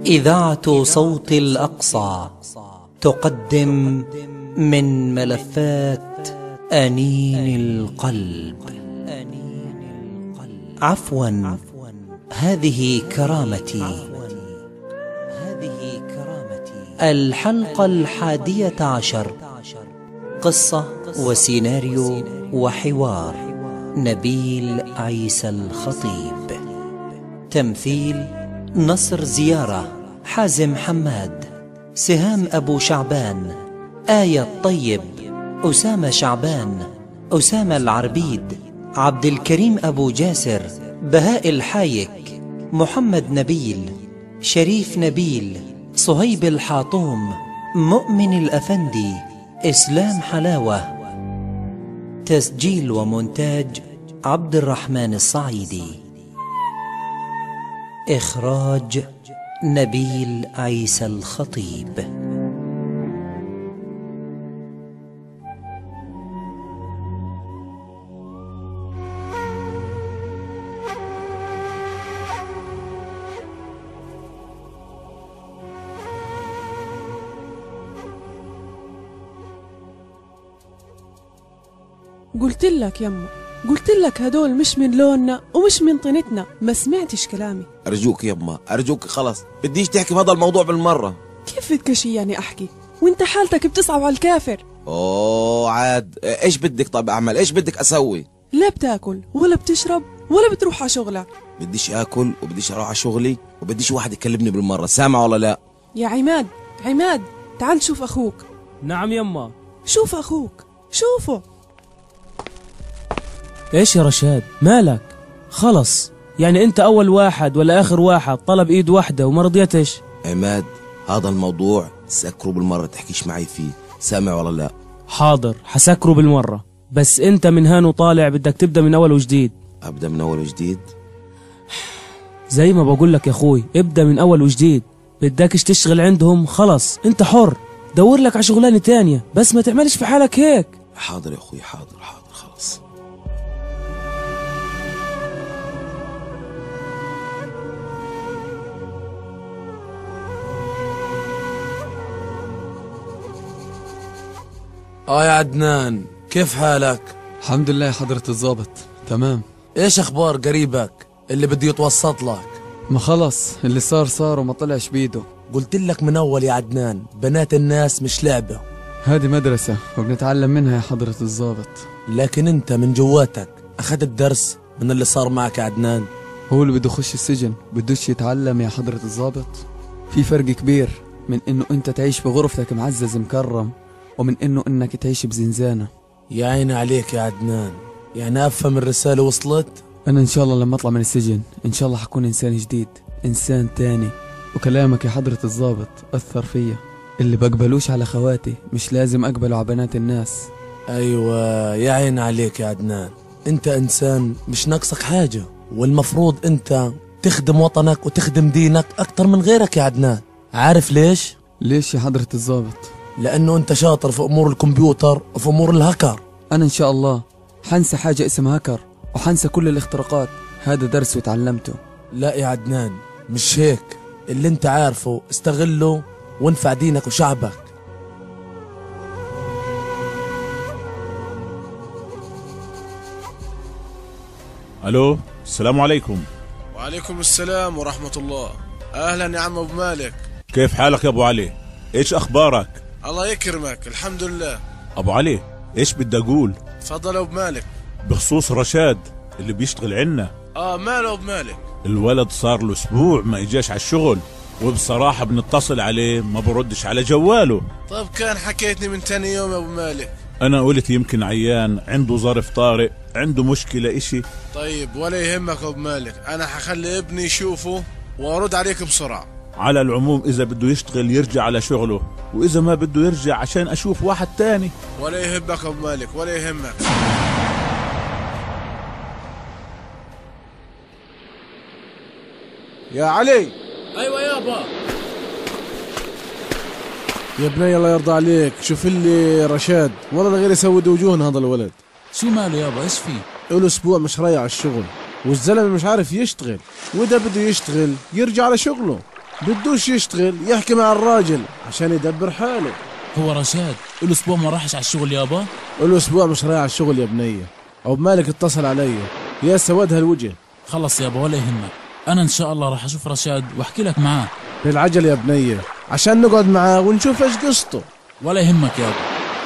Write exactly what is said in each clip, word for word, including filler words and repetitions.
إذاعة صوت الأقصى تقدم من ملفات أنين القلب. عفوا، هذه كرامتي. الحلقة الحادية عشر، قصة وسيناريو وحوار نبيل عيسى الخطيب. تمثيل: نصر زيارة، حازم حماد، سهام أبو شعبان، آية الطيب، أسامة شعبان، أسامة العربيد، عبد الكريم أبو جاسر، بهاء الحايك، محمد نبيل، شريف نبيل، صهيب الحاطوم، مؤمن الأفندي، إسلام حلاوة. تسجيل ومونتاج عبد الرحمن الصعيدي. إخراج نبيل عيسى الخطيب. قلت لك يما، قلت لك هدول مش من لوننا ومش من طينتنا، ما سمعتش كلامي. أرجوك يما، أرجوك خلص، بديش تحكي بهذا الموضوع بالمرة. كيف بدك شي يعني أحكي وانت حالتك بتصعب على الكافر؟ أوه عاد، إيش بدك طيب أعمل؟ إيش بدك أسوي؟ لا بتاكل ولا بتشرب ولا بتروح على شغلك. بديش آكل وبديش أروح على شغلي وبديش واحد يكلمني بالمرة، سامع ولا لا؟ يا عماد، عماد تعال شوف أخوك. نعم يما. شوف أخوك، شوفه. ايش يا رشاد، مالك؟ خلص يعني انت اول واحد ولا اخر واحد طلب ايد واحدة وما رضيتش؟ عماد، هذا الموضوع سكره بالمرة، تحكيش معي فيه، سامع ولا لا؟ حاضر، حسكره بالمرة، بس انت من هان وطالع بدك تبدأ من اول وجديد. ابدأ من اول وجديد؟ زي ما بقول لك يا اخوي، ابدأ من اول وجديد. بدكش تشتغل عندهم، خلص انت حر، دور لك على شغلانة تانية، بس ما تعملش في حالك هيك. حاضر يا اخوي، حاضر حاضر خلص. اه يا عدنان، كيف حالك؟ الحمد لله يا حضرة الضابط، تمام. ايش اخبار قريبك اللي بده يتوسط لك؟ ما خلص، اللي صار صار وما طلعش بيده. قلت لك من اول يا عدنان، بنات الناس مش لعبة. هذه مدرسة وبنتعلم منها يا حضرة الضابط. لكن انت من جواتك اخذت درس من اللي صار معك يا عدنان؟ هو اللي بده يخش السجن بدوش يتعلم يا حضرة الضابط؟ في فرق كبير من انه انت تعيش بغرفتك معزز مكرم ومن انه انك تعيش بزنزانة. يا عيني عليك يا عدنان، يعني افهم الرسالة وصلت؟ انا ان شاء الله لما اطلع من السجن ان شاء الله حكون انسان جديد، انسان تاني. وكلامك يا حضرة الضابط اثر فيا، اللي بقبلوش على خواتي مش لازم اقبله على بنات الناس. ايوه يا عيني عليك يا عدنان، انت انسان مش ناقصك حاجة، والمفروض انت تخدم وطنك وتخدم دينك اكتر من غيرك يا عدنان. عارف ليش؟ ليش يا حضرة الضابط؟ لأنه أنت شاطر في أمور الكمبيوتر وفي أمور الهكر. أنا إن شاء الله حنسى حاجة اسمها هكر وحنسى كل الاختراقات، هذا درس وتعلمته. لا يا عدنان، مش هيك، اللي أنت عارفه استغله وانفع دينك وشعبك. ألو، السلام عليكم. وعليكم السلام ورحمة الله. أهلا يا عم أبو مالك، كيف حالك يا أبو علي؟ إيش أخبارك؟ الله يكرمك، الحمد لله. أبو علي، إيش بدي أقول؟ تفضل أبو مالك. بخصوص رشاد اللي بيشتغل عنا. آه ماله أبو مالك؟ الولد صار له أسبوع ما إجاش على الشغل، وبصراحة بنتصل عليه ما بردش على جواله. طيب كان حكيتني من تاني يوم يا أبو مالك. أنا قلت يمكن عيان، عنده ظرف طارئ، عنده مشكلة إشي. طيب ولا يهمك أبو مالك، أنا حخلي ابني يشوفه وأرد عليك بسرعة. على العموم إذا بده يشتغل يرجع على شغله، وإذا ما بده يرجع عشان أشوف واحد تاني. ولا يهمك أبو مالك، ولا يهمك. يا علي. أيوة يابا. يا بني الله يرضى عليك، شوف لي رشاد، والله غير يسود وجوهن هذا الولد. شو ماله يابا، ايش فيه؟ له اسبوع مش رايح على الشغل، والزلمه مش عارف يشتغل، واذا بده يشتغل يرجع على شغله. بدوش يشتغل يحكي مع الراجل عشان يدبر حاله. هو رشاد الأسبوع ما راحش على الشغل يابا؟ الأسبوع مش رايح على الشغل يا بنية. أبو مالك اتصل علي يا سواد هالوجه. خلص يابا ولا يهمك، أنا إن شاء الله راح أشوف رشاد وأحكي لك معاه. بالعجل يا بنية عشان نقعد معاه ونشوف إيش قصته. ولا يهمك يابا.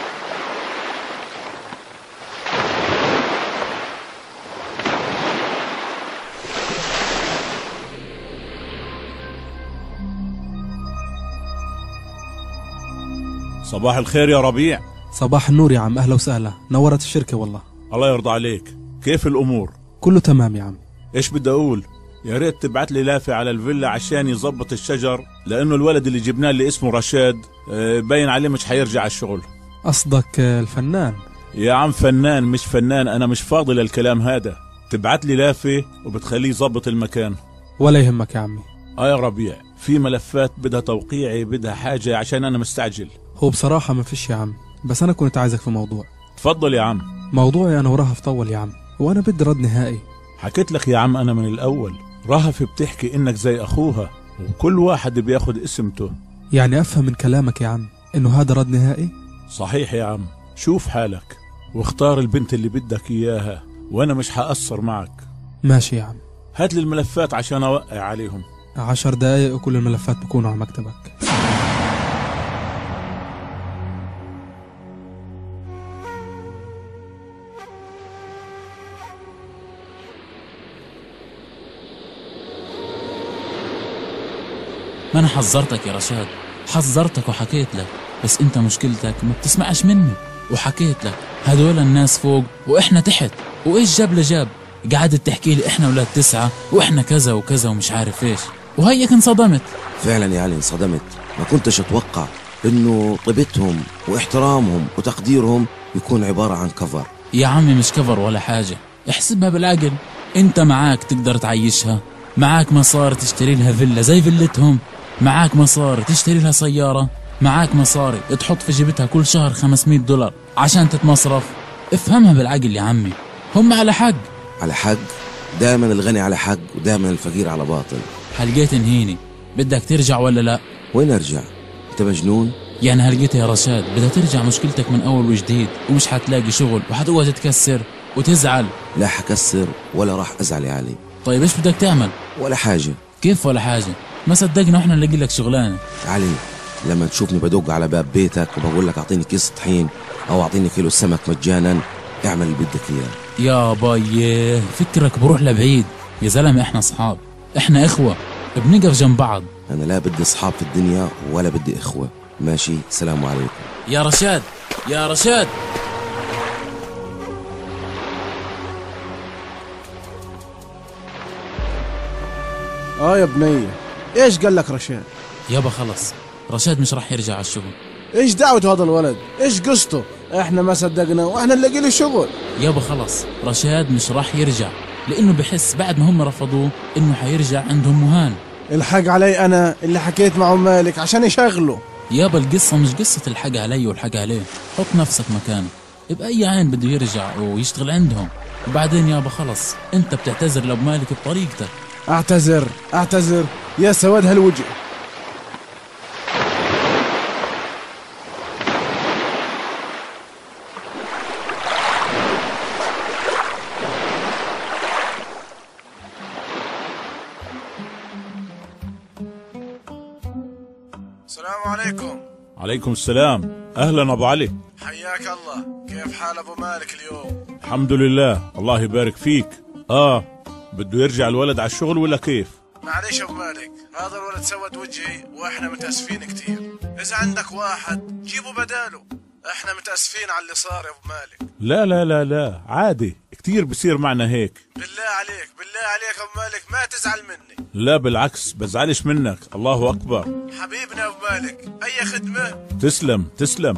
صباح الخير يا ربيع. صباح النور يا عم، أهلا وسهلا، نورت الشركة والله. الله يرضى عليك، كيف الأمور؟ كله تمام يا عم. إيش بدي أقول، يا ريت تبعت لي لافة على الفيلا عشان يظبط الشجر، لأنه الولد اللي جبناه اللي اسمه رشاد باين عليه مش حيرجع على الشغل. قصدك الفنان؟ يا عم فنان مش فنان، أنا مش فاضي للكلام هذا. تبعت لي لافة وبتخليه يظبط المكان. ولا يهمك يا عمي. آه يا ربيع، في ملفات بدها توقيعي، بدها حاجة عشان أنا مستعجل. هو بصراحة ما فيش يا عم، بس أنا كنت عايزك في موضوع. تفضل يا عم. موضوعي أنا ورهف طول يا عم، وأنا بدي رد نهائي. حكيت لك يا عم أنا من الأول، رهف بتحكي إنك زي أخوها وكل واحد بياخد اسمته. يعني أفهم من كلامك يا عم إنه هذا رد نهائي؟ صحيح يا عم، شوف حالك واختار البنت اللي بدك إياها وأنا مش هقصر معك. ماشي يا عم. هات لي الملفات عشان أوقع عليهم. عشر دقايق وكل الملفات بكونوا على مكتبك. ما أنا حذرتك يا رشاد، حذرتك وحكيت لك، بس أنت مشكلتك ما بتسمعش مني. وحكيت لك هدول الناس فوق وإحنا تحت، وإيش جاب لجاب؟ قعدت تحكي لي إحنا ولاد تسعة وإحنا كذا وكذا ومش عارف إيش، وهيك انصدمت. فعلا يا علي انصدمت، ما كنتش أتوقع إنه طيبتهم واحترامهم وتقديرهم يكون عبارة عن كفر. يا عمي مش كفر ولا حاجة، احسبها بالعقل. أنت معاك تقدر تعيشها، معاك مصاري تشتري لها فيلا زي فيلتهم، معاك مصاري تشتري لها سيارة، معاك مصاري تحط في جيبتها كل شهر خمسمية دولار عشان تتمصرف. افهمها بالعقل يا عمي، هم على حق. على حق؟ دائما الغني على حق ودائما الفقير على باطل. هلقيت انهيني، بدك ترجع ولا لا؟ وين ارجع؟ انت مجنون؟ يعني هلقيت يا رشاد بدها ترجع مشكلتك من اول وجديد ومش حتلاقي شغل وحتقعد تكسر وتزعل؟ لا حكسر ولا راح ازعل يا علي. طيب ايش بدك تعمل؟ ولا حاجة. كيف ولا حاجة؟ ما صدقنا واحنا نلاقي لك شغلانة. علي لما تشوفني بدق على باب بيتك وبقول لك اعطيني كيس طحين او اعطيني كيلو سمك مجانا، اعمل اللي بدك اياه. يا باي فكرك بروح لبعيد يا زلمة، احنا اصحاب، احنا اخوة، بنقف جنب بعض. انا لا بدي اصحاب في الدنيا ولا بدي اخوة. ماشي، سلام عليكم. يا رشاد يا رشاد. اه يا بنية، ايش قال لك رشاد؟ يابا خلص، رشاد مش راح يرجع على الشغل. ايش دعوة هذا الولد؟ ايش قصته؟ احنا ما صدقنا واحنا نلاقي له شغل. يابا خلص، رشاد مش راح يرجع لانه بحس بعد ما هم رفضوه انه حيرجع عندهم مهان. الحق علي انا اللي حكيت مع مالك عشان يشغله. يابا القصة مش قصة الحق علي والحق عليه، حط نفسك مكانه، بأي عين بده يرجع ويشتغل عندهم. وبعدين يابا خلص، انت بتعتذر لأبو مالك بطريقتك. اعتذر اعتذر يا سواد هالوجه. السلام عليكم. عليكم السلام، أهلا أبو علي. حياك الله، كيف حال أبو مالك اليوم؟ الحمد لله، الله يبارك فيك. آه بده يرجع الولد على الشغل ولا كيف؟ معليش أبو مالك، هذا الولد سود وجهي وإحنا متأسفين كتير. إذا عندك واحد جيبوا بداله، إحنا متأسفين على اللي صار يا أبو مالك. لا لا لا لا عادي، كتير بصير معنا هيك. بالله عليك بالله عليك أبو مالك ما تزعل مني. لا بالعكس، بزعلش منك، الله أكبر. حبيبنا أبو مالك، أي خدمة؟ تسلم تسلم.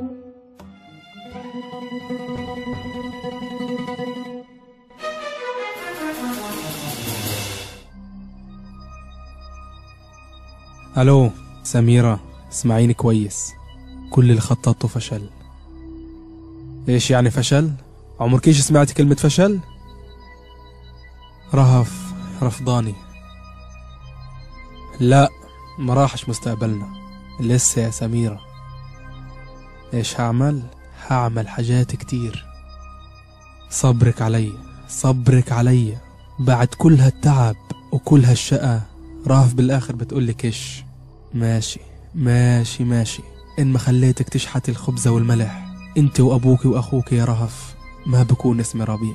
ألو سميرة، اسمعيني كويس، كل اللي خططته فشل. ايش يعني فشل؟ عمركيش سمعتي كلمة فشل؟ رهف رفضاني. لا ما راحش مستقبلنا لسه يا سميرة. ايش هعمل؟ هعمل حاجات كتير. صبرك عليا، صبرك عليا. بعد كل هالتعب وكل هالشقة راف بالاخر بتقولي كش. ماشي ماشي ماشي، ان ما خليتك تشحتي الخبزة والملح انت وابوك واخوك يا رهف ما بكون اسمي ربيع.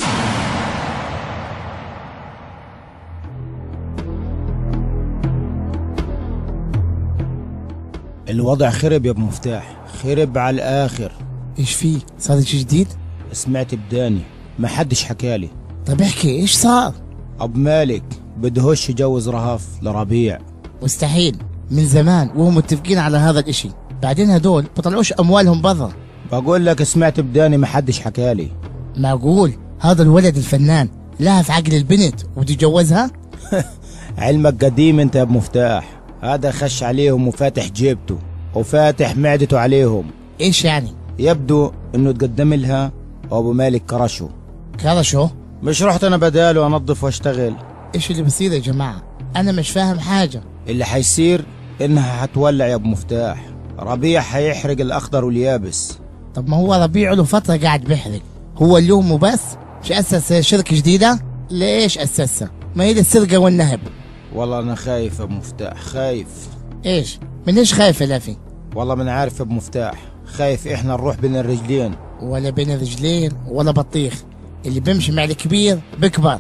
الوضع خرب يا ابو مفتاح، خرب على الاخر. ايش فيه؟ صار شي جديد؟ سمعت بداني، ما حدش حكالي. طب احكي ايش صار؟ ابو مالك بدهوش يجوز رهف لربيع. مستحيل، من زمان وهم متفقين على هذا الاشي. بعدين هدول بطلعوش اموالهم برا. بقول لك سمعت بداني ما حدش حكالي. معقول هذا الولد الفنان لهف عقل البنت وبده يتجوزها؟ علمك قديم انت يا ابو مفتاح. هذا خش عليهم وفاتح جيبته وفاتح معدته عليهم. ايش يعني؟ يبدو انه تقدم لها وابو مالك كرشه. كرشه؟ مش رحت انا بداله انظف واشتغل. ايش اللي بصير يا جماعة؟ انا مش فاهم حاجة. اللي حيصير انها حتولع يا ابو مفتاح. ربيع حيحرق الاخضر واليابس. طب ما هو ربيع له فترة قاعد بيحرق، هو اليوم وبس؟ مش اسس شركة جديدة؟ ليش اسسها؟ ما هي السرقة والنهب. والله انا خايف يا ابو مفتاح، خايف. ايش؟ من ايش خايف يا لافي؟ والله من عارف يا ابو مفتاح، خايف احنا نروح بين الرجلين. ولا بين الرجلين ولا بطيخ، اللي بيمشي مع الكبير بكبر.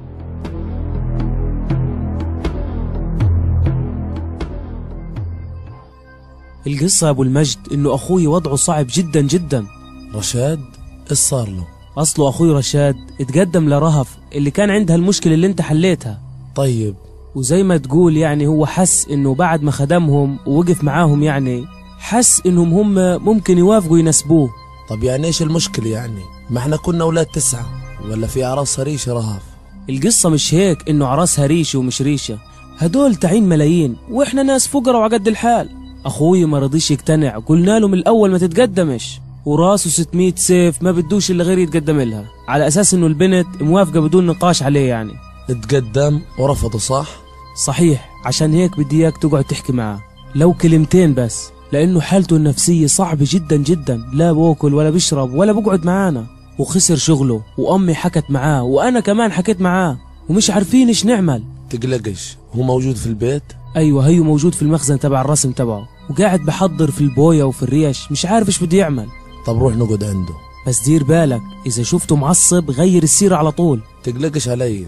القصة يا ابو المجد انه اخوي وضعه صعب جدا جدا. رشاد ايش صار له؟ اصله اخوي رشاد اتقدم لرهف اللي كان عندها المشكلة اللي انت حليتها. طيب وزي ما تقول يعني هو حس انه بعد ما خدمهم ووقف معاهم يعني حس انهم هم ممكن يوافقوا ينسبوه. طب يعني ايش المشكلة يعني؟ ما احنا كنا اولاد تسعة، ولا في عراس ريشة رهف؟ القصة مش هيك انه عراسها ريشة ومش ريشة، هدول تعين ملايين واحنا ناس فقراء وعقد الحال. اخوي ما رضيش يقتنع، قلنا له من الاول ما تتقدمش، وراسه ستمية سيف ما بدوش الا غير يتقدم لها على اساس انه البنت موافقة بدون نقاش عليه. يعني اتقدم ورفضوا صح؟ صحيح، عشان هيك بدي اياك تقعد تحكي معاه لو كلمتين بس، لانه حالته النفسية صعبة جدا جدا، لا بوكل ولا بيشرب ولا بقعد معانا، وخسر شغله، وامي حكت معاه وانا كمان حكيت معاه، ومش عارفين ايش نعمل. تقلقش، هو موجود في البيت؟ ايوه هيو موجود في المخزن تبع الرسم تبعه، وقاعد بحضر في البوية وفي الريش، مش عارف ايش بده يعمل. طب روح نقعد عنده. بس دير بالك اذا شفته معصب غير السيرة على طول. تقلقش علي.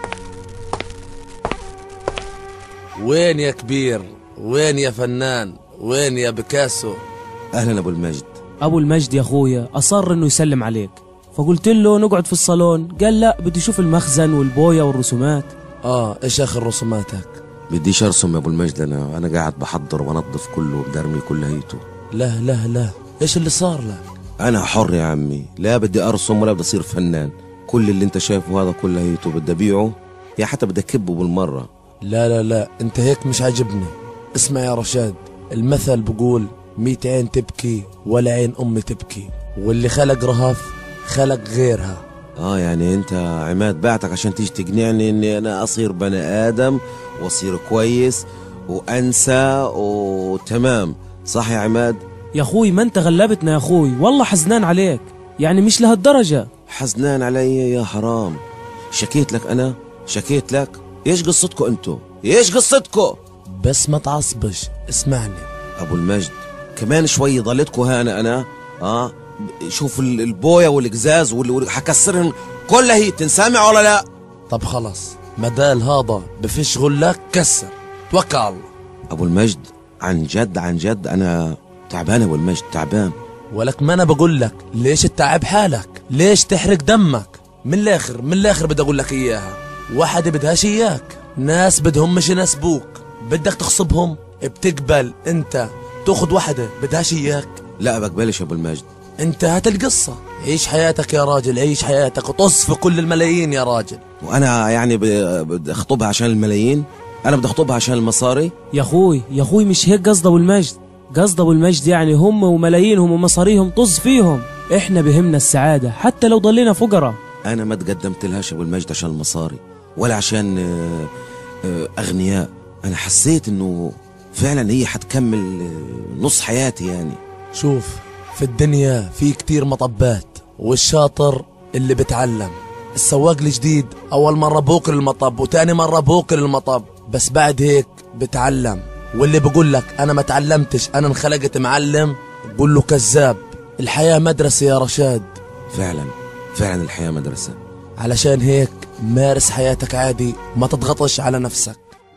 وين يا كبير؟ وين يا فنان؟ وين يا بيكاسو؟ اهلا ابو المجد. ابو المجد يا اخويا اصر انه يسلم عليك، فقلت له نقعد في الصالون، قال لا بدي اشوف المخزن والبوية والرسومات. اه ايش اخر رسوماتك؟ بديش ارسم يا ابو المجد، انا انا قاعد بحضر وانظف كله وبدرمي كل هيته. لا لا لا، ايش اللي صار لك؟ انا حر يا عمي، لا بدي ارسم ولا بدي اصير فنان، كل اللي انت شايفه هذا كله هيته بدي ابيعه، يا حتى بدي اكبه بالمره. لا لا لا، انت هيك مش عاجبني. اسمع يا رشاد، المثل بقول ميت عين تبكي ولا عين ام تبكي، واللي خلق رهف خلق غيرها. اه يعني انت عماد بعتك عشان تيجي تقنعني اني انا اصير بني ادم واصير كويس وانسى وتمام، صح يا عماد؟ يا اخوي ما انت غلبتنا يا اخوي، والله حزنان عليك، يعني مش لهالدرجة. حزنان علي يا حرام؟ شكيت لك انا؟ شكيت لك؟ ايش قصتكم انتو؟ ايش قصتكم؟ بس ما تعصبش، اسمعني ابو المجد، كمان شوي ضلتكم هانا انا اه شوف البويه والقزاز واللي حكسرهم كلها هي، تنسامع ولا لا؟ طب خلص، مدال هذا بفش غلك كسر، توكل على الله. ابو المجد عن جد عن جد انا تعبان ابو المجد، تعبان. ولك ما انا بقول لك ليش تتعب حالك؟ ليش تحرق دمك؟ من الاخر من الاخر بدي اقول لك اياها، واحد بدهاش اياك، ناس بدهم مش يناسبوك، بدك تخصبهم، بتقبل انت تاخذ واحدة بدهاش اياك؟ لا بقبلش يا ابو المجد. انتهت القصة، عيش حياتك يا راجل، عيش حياتك وطص في كل الملايين يا راجل. وانا يعني بدي اخطبها عشان الملايين؟ انا بدي اخطبها عشان المصاري؟ يا اخوي يا اخوي مش هيك قصد ابو المجد، قصد ابو المجد يعني هم وملايينهم ومصاريهم طز فيهم، احنا بهمنا السعادة حتى لو ضلينا فقراء. انا ما تقدمت لهاش ابو المجد عشان المصاري ولا عشان اغنياء، انا حسيت انه فعلا هي حتكمل نص حياتي يعني. شوف، في الدنيا في كتير مطبات، والشاطر اللي بتعلم. السواق الجديد اول مرة بوكل المطب وتاني مرة بوكل المطب، بس بعد هيك بتعلم. واللي بقول لك انا ما تعلمتش، انا انخلقت معلم، قول له كذاب. الحياة مدرسة يا رشاد. فعلا فعلا الحياة مدرسة. علشان هيك مارس حياتك عادي، ما تضغطش على نفسك.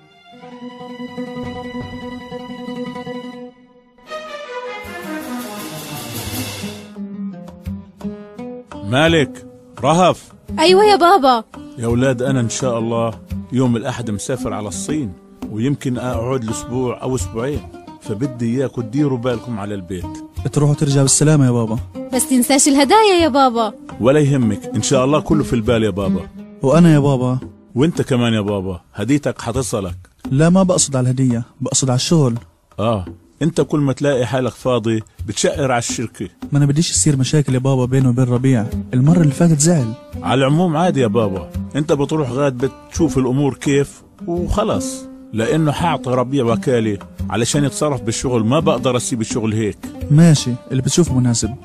مالك؟ رهف؟ أيوة يا بابا. يا أولاد أنا إن شاء الله يوم الأحد مسافر على الصين، ويمكن أقعد لأسبوع أو أسبوعين، فبدي إياكم تديروا بالكم على البيت. تروحوا ترجع بالسلامة يا بابا. بس تنساش الهدايا يا بابا. ولا يهمك، إن شاء الله كله في البال يا بابا. وأنا يا بابا. وإنت كمان يا بابا، هديتك حتصلك. لا ما بقصد على الهدية، بقصد على الشغل. آه انت كل ما تلاقي حالك فاضي بتشقر على الشركة. ما انا بديش يصير مشاكل يا بابا بينه وبين ربيع، المرة اللي فاتت زعل. على العموم عادي يا بابا، انت بتروح غاد بتشوف الامور كيف وخلص، لانه حاعطي ربيع وكالة علشان يتصرف بالشغل، ما بقدر اسيب الشغل هيك. ماشي، اللي بتشوفه مناسب.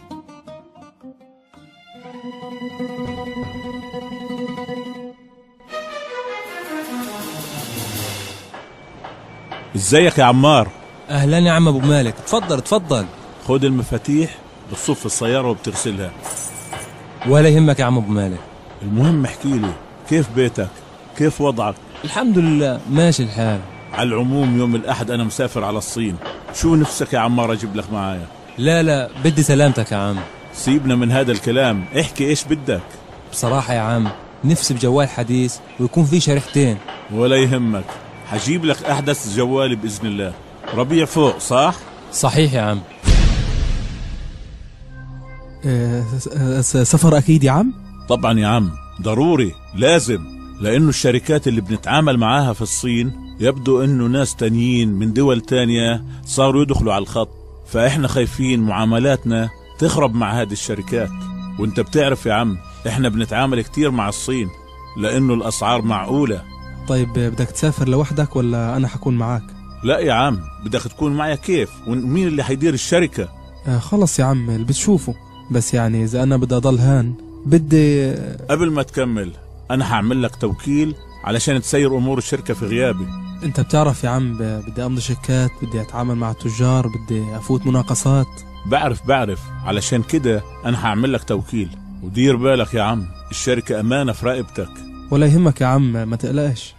ازيك يا عمار؟ اهلا يا عم ابو مالك، تفضل تفضل. خد المفاتيح بتصف السيارة وبتغسلها. ولا يهمك يا عم ابو مالك. المهم احكي لي كيف بيتك؟ كيف وضعك؟ الحمد لله ماشي الحال. على العموم يوم الأحد أنا مسافر على الصين، شو نفسك يا عمار أجيب لك معايا؟ لا لا بدي سلامتك يا عم. سيبنا من هذا الكلام، احكي ايش بدك. بصراحة يا عم نفسي بجوال حديث ويكون فيه شريحتين. ولا يهمك، حجيب لك أحدث جوال بإذن الله. ربيع فوق صح؟ صحيح يا عم. اه سفر أكيد يا عم؟ طبعا يا عم، ضروري لازم، لأنه الشركات اللي بنتعامل معاها في الصين يبدو أنه ناس تانيين من دول تانية صاروا يدخلوا على الخط، فإحنا خايفين معاملاتنا تخرب مع هذه الشركات. وانت بتعرف يا عم إحنا بنتعامل كتير مع الصين لأنه الأسعار معقولة. طيب بدك تسافر لوحدك ولا أنا حكون معاك؟ لا يا عم، بدك تكون معي كيف؟ ومين اللي حيدير الشركة؟ آه خلص يا عم اللي بتشوفه، بس يعني إذا أنا بدي أضل هان بدي. قبل ما تكمل أنا هعمل لك توكيل علشان تسير أمور الشركة في غيابي. أنت بتعرف يا عم بدي أمضي شيكات، بدي أتعامل مع التجار، بدي أفوت مناقصات. بعرف بعرف، علشان كده أنا هعمل لك توكيل، ودير بالك يا عم الشركة أمانة في رقبتك. ولا يهمك يا عم ما تقلقش.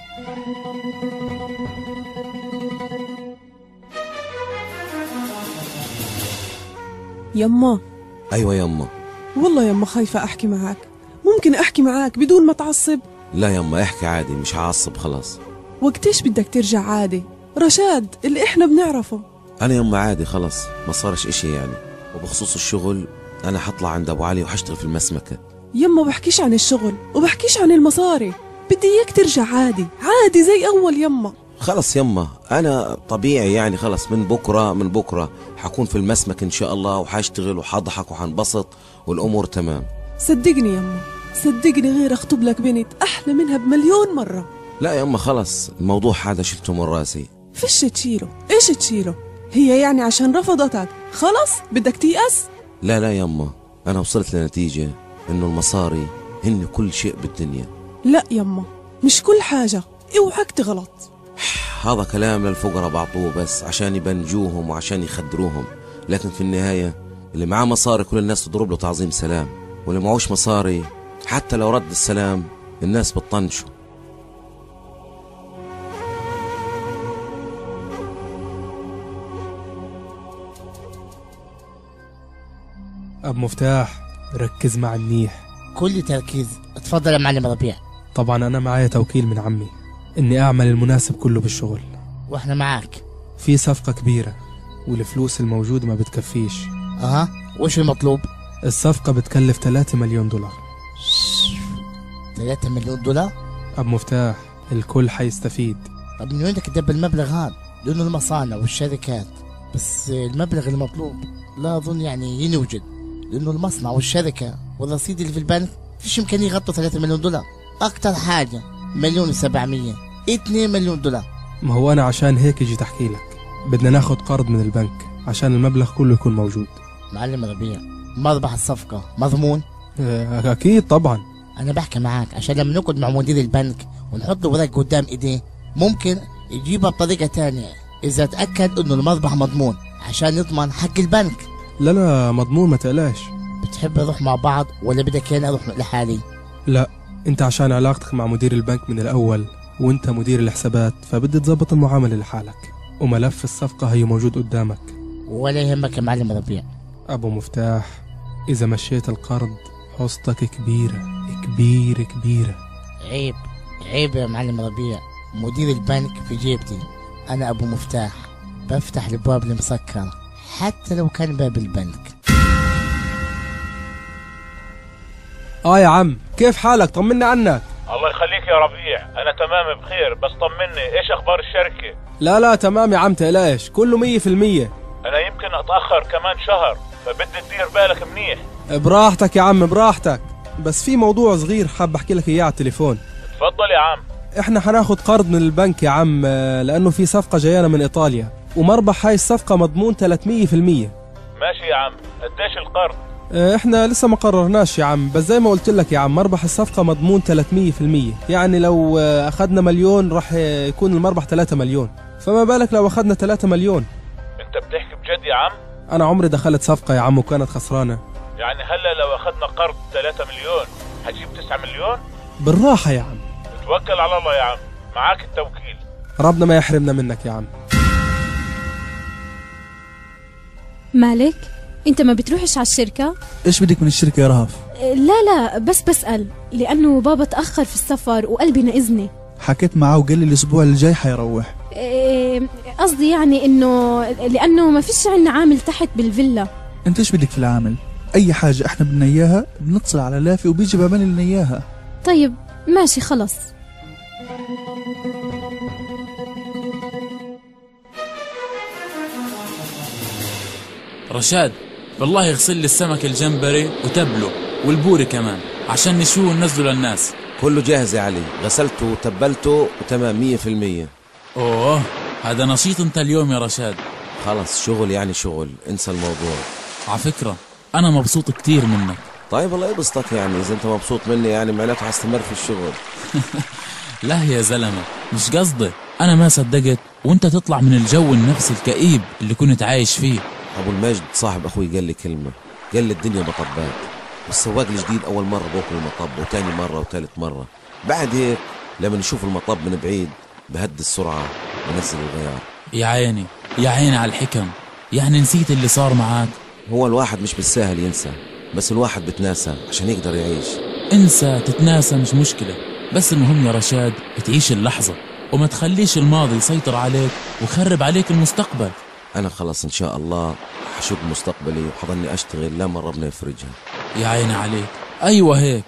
يما. أيوة يما. والله يما خايفة أحكي معك، ممكن أحكي معك بدون ما تعصب؟ لا يما احكي عادي، مش هعصب خلاص. وقتيش بدك ترجع عادي؟ رشاد اللي إحنا بنعرفه. أنا يما عادي خلاص، ما صارش إشي يعني. وبخصوص الشغل أنا حطلع عند أبو علي وحشتغل في المسمكة. يما بحكيش عن الشغل وبحكيش عن المصاري، بدي إياك ترجع عادي عادي زي أول يما. خلص يما أنا طبيعي يعني، خلص من بكرة من بكرة حكون في المسمك إن شاء الله، وحاشتغل وحضحك وحنبسط والأمور تمام. صدقني يما صدقني، غير أخطب لك بنت أحلى منها بمليون مرة. لا يما خلص الموضوع هذا شلته من راسي. فيش تشيله؟ إيش تشيله؟ هي يعني عشان رفضتك خلص بدك تيأس؟ لا لا يما، أنا وصلت لنتيجة إنه المصاري هن كل شيء بالدنيا. لا يما مش كل حاجة، اوعك تغلط. هذا كلام للفقراء بعطوه بس عشان يبنجوهم وعشان يخدروهم، لكن في النهاية اللي معاه مصاري كل الناس تضرب له تعظيم سلام، واللي معوش مصاري حتى لو رد السلام الناس بتطنشه. أب مفتاح ركز مع النيح. كل تركيز. اتفضل يا معلم ربيع. طبعا أنا معايا توكيل من عمي إني أعمل المناسب كله بالشغل، وإحنا معاك. في صفقة كبيرة والفلوس الموجودة ما بتكفيش. أها وش المطلوب؟ الصفقة بتكلف ثلاثة مليون دولار. ثلاثة مليون دولار؟ أب مفتاح الكل حيستفيد. طب من وين بدك تدب المبلغ هذا؟ لأنه المصانع والشركات، بس المبلغ المطلوب لا أظن يعني ينوجد، لأنه المصنع والشركة والرصيد اللي في البنك فيش إمكانية يغطوا ثلاثة مليون دولار. أكتر حاجة مليون وسبعمية، اثنين مليون دولار. ما هو أنا عشان هيك جيت أحكي لك. بدنا ناخد قرض من البنك عشان المبلغ كله يكون موجود. معلم ربيع، مربح الصفقة مضمون؟ اه أكيد طبعا. أنا بحكي معك عشان لما نقعد مع مدير البنك ونحط ورق قدام إيديه ممكن يجيبها بطريقة تانية إذا تأكد إنه المربح مضمون عشان يضمن حق البنك. لا لا مضمون ما تقلقش. بتحب نروح مع بعض ولا بدك أنا أروح لحالي؟ لا أنت عشان علاقتك مع مدير البنك من الأول وأنت مدير الحسابات فبدي تظبط المعاملة لحالك، وملف الصفقة هي موجود قدامك. ولا يهمك يا معلم ربيع. أبو مفتاح، إذا مشيت القرض حصتك كبيرة كبيرة كبيرة. عيب عيب يا معلم ربيع، مدير البنك في جيبتي، أنا أبو مفتاح بفتح الباب المسكر حتى لو كان باب البنك. آه يا عم، كيف حالك؟ طمني عنك. الله يخليك يا ربيع، أنا تمام بخير، بس طمني إيش أخبار الشركة؟ لا لا تمام يا عم تقلقش، كله مية في المية. أنا يمكن أتأخر كمان شهر فبدي تدير بالك منيح. براحتك يا عم براحتك، بس في موضوع صغير حاب أحكي لك إياه على التليفون. تفضل يا عم. إحنا حناخد قرض من البنك يا عم، لأنه في صفقة جايانا من إيطاليا ومربح هاي الصفقة مضمون ثلاثمية في المية. ماشي يا عم، قديش القرض؟ احنا لسه ما قررناش يا عم، بس زي ما قلت لك يا عم مربح الصفقة مضمون ثلاثمية في المية، يعني لو اخذنا مليون راح يكون المربح ثلاثة مليون، فما بالك لو اخذنا ثلاثة مليون. انت بتحكي بجد يا عم؟ انا عمري دخلت صفقة يا عم وكانت خسرانة. يعني هلا لو اخذنا قرض ثلاثة مليون هتجيب تسعة مليون؟ بالراحة يا عم. توكل على الله يا عم، معاك التوكيل. ربنا ما يحرمنا منك يا عم. مالك؟ انت ما بتروحش على الشركة؟ ايش بدك من الشركة يا رهف؟ لا لا بس بسأل لأنه بابا تأخر في السفر وقلبي نقزني. حكيت معه وقال لي الأسبوع الجاي حيروح. قصدي يعني إنه لأنه ما فيش عنا عامل تحت بالفيلا. انت ايش بدك في العامل؟ أي حاجة احنا بدنا إياها بنتصل على لافي وبيجي بابان لنا إياها. طيب ماشي خلص. رشاد والله يغسل لي السمك الجمبري وتبله والبوري كمان عشان نشوه وننزله للناس. كله جاهز يا علي، غسلته وتبلته وتمام مية في المية. اوه هذا نشيط انت اليوم يا رشاد. خلص شغل يعني شغل، انسى الموضوع. على فكرة انا مبسوط كتير منك. طيب الله يبسطك، يعني اذا انت مبسوط مني يعني معناته هستمر في الشغل. لا يا زلمة مش قصدي، انا ما صدقت وانت تطلع من الجو النفسي الكئيب اللي كنت عايش فيه. ابو المجد صاحب اخوي قال لي كلمة، قال لي الدنيا مطبات، والسواق الجديد اول مرة بوكل المطب وتاني مرة وثالث مرة، بعد هيك لما نشوف المطب من بعيد بهدي السرعة ونزل الغيار. يا عيني يا عيني على الحكم، يعني نسيت اللي صار معاك؟ هو الواحد مش بالساهل ينسى، بس الواحد بتناسى عشان يقدر يعيش. انسى تتناسى مش مشكلة، بس المهم يا رشاد تعيش اللحظة وما تخليش الماضي يسيطر عليك ويخرب عليك المستقبل. أنا خلاص إن شاء الله حشوف مستقبلي وحضني أشتغل لما ربنا يفرجها. يا عيني عليك، أيوة هيك.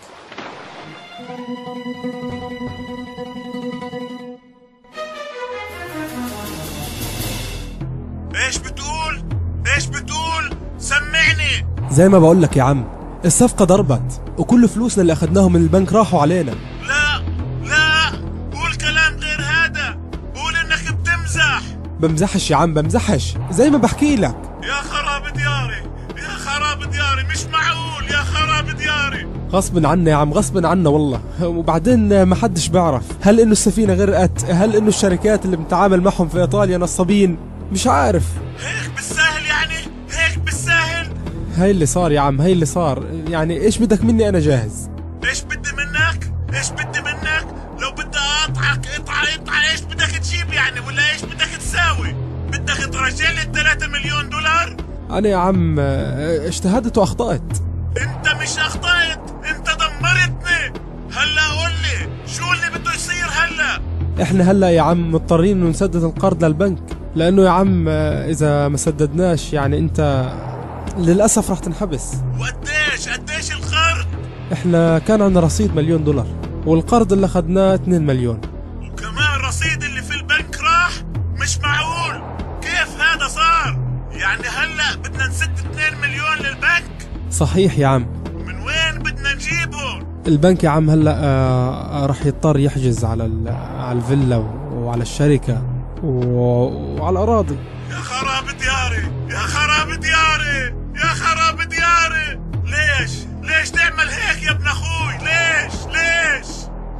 ايش بتقول؟ ايش بتقول؟ سمعني. زي ما بقول لك يا عم الصفقة ضربت وكل فلوسنا اللي أخدناهم من البنك راحوا علينا. لا لا قول كلام غير هذا، قول إنك بتمزح. بمزحش يا عم بمزحش، زي ما بحكي لك. يا خراب دياري يا خراب دياري، مش معقول يا خراب دياري. غصب عنا يا عم غصب عنا والله، وبعدين ما حدش بيعرف هل انه السفينة غرقت، هل انه الشركات اللي بنتعامل معهم في ايطاليا نصابين، مش عارف. هيك بالسهل يعني؟ هيك بالسهل؟ هاي اللي صار يا عم، هاي اللي صار، يعني ايش بدك مني؟ انا جاهز. ايش بدي منك؟ ايش بدي منك؟ لو بدي اقطعك اقطع اقطع، ايش بدك تجيب يعني، ولا ايش بدك تساوي؟ بدك ترجع لي الثلاثة مليون دولار؟ انا يا عم اجتهدت واخطأت. انت مش اخطأت، انت دمرتني. هلا قول لي شو اللي بده يصير هلا؟ احنا هلا يا عم مضطرين انه نسدد القرض للبنك، لانه يا عم اذا ما سددناش يعني انت للاسف راح تنحبس. وقديش قديش القرض؟ احنا كان عندنا رصيد مليون دولار، والقرض اللي اخذناه اثنين مليون. وكمان رصيد اللي في البنك راح؟ مش معقول، كيف هذا صار؟ يعني هلا بدنا نسد اثنين مليون للبنك؟ صحيح يا عم. من وين بدنا نجيبهم؟ البنك يا عم هلا آه راح يضطر يحجز على على الفيلا وعلى الشركة و... وعلى الأراضي. يا خراب دياري، يا خراب دياري، يا خراب دياري. ليش ليش تعمل هيك يا ابن اخوي؟ ليش ليش؟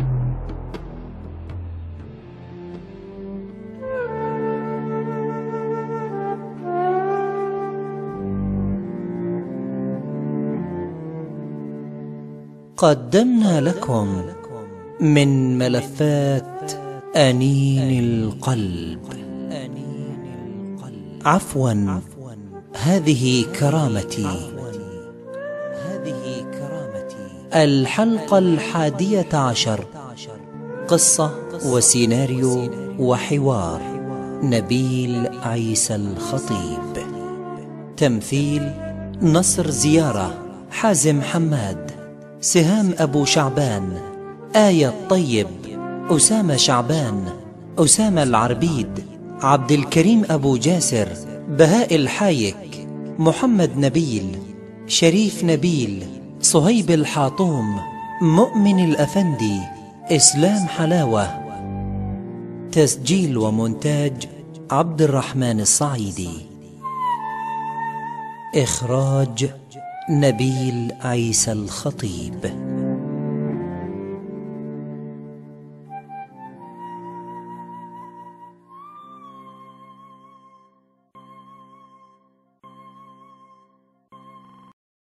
قدمنا لكم من ملفات أنين القلب. عفوا، هذه كرامتي. الحلقة الحادية عشر. قصة وسيناريو وحوار نبيل عيسى الخطيب. تمثيل نصر زيارة، حازم حماد، سهام أبو شعبان، آية الطيب، أسامة شعبان، أسامة العربيد، عبد الكريم أبو جاسر، بهاء الحايك، محمد نبيل، شريف نبيل، صهيب الحاطوم، مؤمن الأفندي، إسلام حلاوة. تسجيل ومونتاج عبد الرحمن الصعيدي. إخراج نبيل عيسى الخطيب.